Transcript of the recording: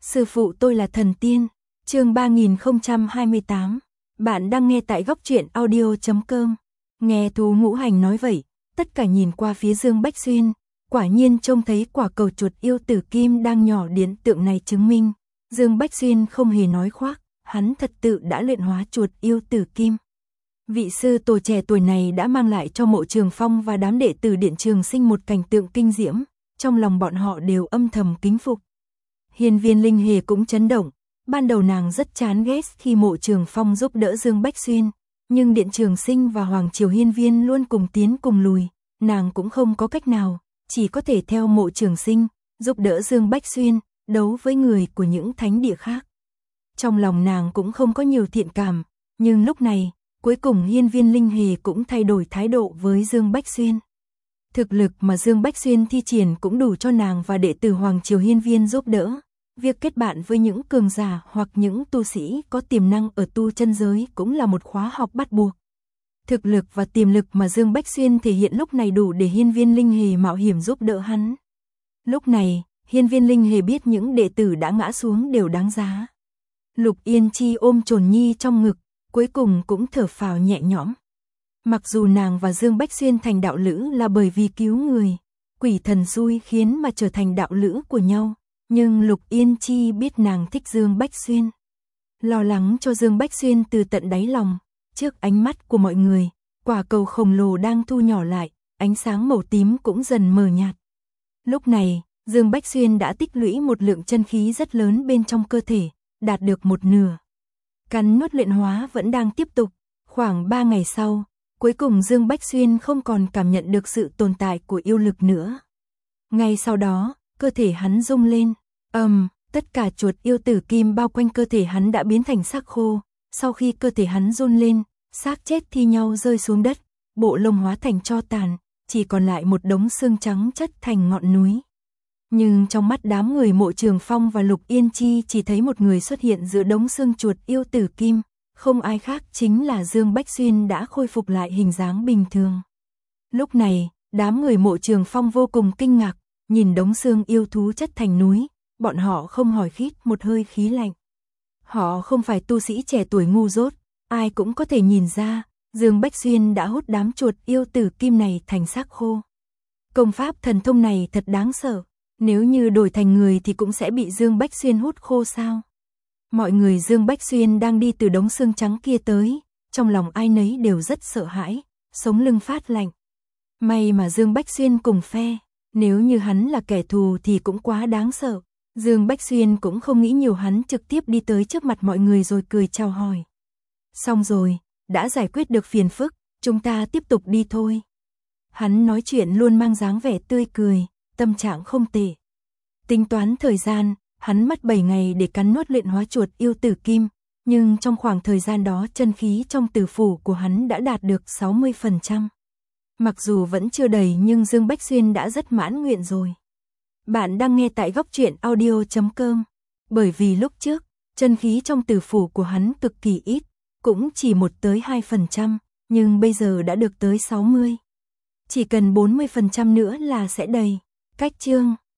Sư phụ tôi là thần tiên. Chương 3028. Bạn đang nghe tại góc truyện audio.com. Nghe Thú Ngũ Hành nói vậy, tất cả nhìn qua phía Dương Bách Xuyên, quả nhiên trông thấy quả cầu chuột yêu tử kim đang nhỏ điển tượng này chứng minh, Dương Bách Xuyên không hề nói khoác, hắn thật tự đã luyện hóa chuột yêu tử kim. Vị sư tổ trẻ tuổi này đã mang lại cho Mộ Trường Phong và đám đệ tử Điện Trường Sinh một cảnh tượng kinh diễm, trong lòng bọn họ đều âm thầm kính phục. Hiên Viên Linh Hề cũng chấn động, ban đầu nàng rất chán ghét khi Mộ Trường Phong giúp đỡ Dương Bách Xuyên, nhưng Điện Trường Sinh và Hoàng Triều Hiên Viên luôn cùng tiến cùng lùi, nàng cũng không có cách nào, chỉ có thể theo Mộ Trường Sinh, giúp đỡ Dương Bách Xuyên, đấu với người của những thánh địa khác. Trong lòng nàng cũng không có nhiều thiện cảm, nhưng lúc này, cuối cùng Hiên Viên Linh Hề cũng thay đổi thái độ với Dương Bách Xuyên. Thực lực mà Dương Bách Xuyên thi triển cũng đủ cho nàng và đệ tử Hoàng Triều Hiên Viên giúp đỡ. Việc kết bạn với những cường giả hoặc những tu sĩ có tiềm năng ở tu chân giới cũng là một khóa học bắt buộc. Thực lực và tiềm lực mà Dương Bách Xuyên thể hiện lúc này đủ để Hiên Viên Linh Hề mạo hiểm giúp đỡ hắn. Lúc này, Hiên Viên Linh Hề biết những đệ tử đã ngã xuống đều đáng giá. Lục Yên Chi ôm Trồn Nhi trong ngực, cuối cùng cũng thở phào nhẹ nhõm. Mặc dù nàng và Dương Bách Xuyên thành đạo lữ là bởi vì cứu người, quỷ thần xui khiến mà trở thành đạo lữ của nhau, nhưng Lục Yên Chi biết nàng thích Dương Bách Xuyên. Lo lắng cho Dương Bách Xuyên từ tận đáy lòng, trước ánh mắt của mọi người, quả cầu khổng lồ đang thu nhỏ lại, ánh sáng màu tím cũng dần mờ nhạt. Lúc này, Dương Bách Xuyên đã tích lũy một lượng chân khí rất lớn bên trong cơ thể, đạt được một nửa. Cắn nuốt luyện hóa vẫn đang tiếp tục, khoảng 3 ngày sau, cuối cùng Dương Bách Xuyên không còn cảm nhận được sự tồn tại của yêu lực nữa. Ngay sau đó, cơ thể hắn rung lên, tất cả chuột yêu tử kim bao quanh cơ thể hắn đã biến thành xác khô, sau khi cơ thể hắn run lên, xác chết thi nhau rơi xuống đất, bộ lông hóa thành tro tàn, chỉ còn lại một đống xương trắng chất thành ngọn núi. Nhưng trong mắt đám người Mộ Trường Phong và Lục Yên Chi chỉ thấy một người xuất hiện giữa đống xương chuột yêu tử kim, không ai khác chính là Dương Bách Xuyên đã khôi phục lại hình dáng bình thường. Lúc này, đám người Mộ Trường Phong vô cùng kinh ngạc, nhìn đống xương yêu thú chất thành núi, bọn họ không hỏi khít một hơi khí lạnh. Họ không phải tu sĩ trẻ tuổi ngu dốt, ai cũng có thể nhìn ra, Dương Bách Xuyên đã hút đám chuột yêu tử kim này thành xác khô. Công pháp thần thông này thật đáng sợ, nếu như đổi thành người thì cũng sẽ bị Dương Bách Xuyên hút khô sao? Mọi người Dương Bách Xuyên đang đi từ đống xương trắng kia tới, trong lòng ai nấy đều rất sợ hãi, sống lưng phát lạnh. May mà Dương Bách Xuyên cùng phe, nếu như hắn là kẻ thù thì cũng quá đáng sợ. Dương Bách Xuyên cũng không nghĩ nhiều, hắn trực tiếp đi tới trước mặt mọi người rồi cười chào hỏi. Xong rồi, đã giải quyết được phiền phức, chúng ta tiếp tục đi thôi. Hắn nói chuyện luôn mang dáng vẻ tươi cười, tâm trạng không tệ. Tính toán thời gian, hắn mất 7 ngày để cắn nuốt luyện hóa chuột yêu tử kim, nhưng trong khoảng thời gian đó chân khí trong tử phủ của hắn đã đạt được 60%. Mặc dù vẫn chưa đầy nhưng Dương Bách Xuyên đã rất mãn nguyện rồi. Bạn đang nghe tại góc truyện audio.com. Bởi vì lúc trước, chân khí trong tử phủ của hắn cực kỳ ít, cũng chỉ 1-2%, nhưng bây giờ đã được tới 60. Chỉ cần 40% nữa là sẽ đầy. Cách chương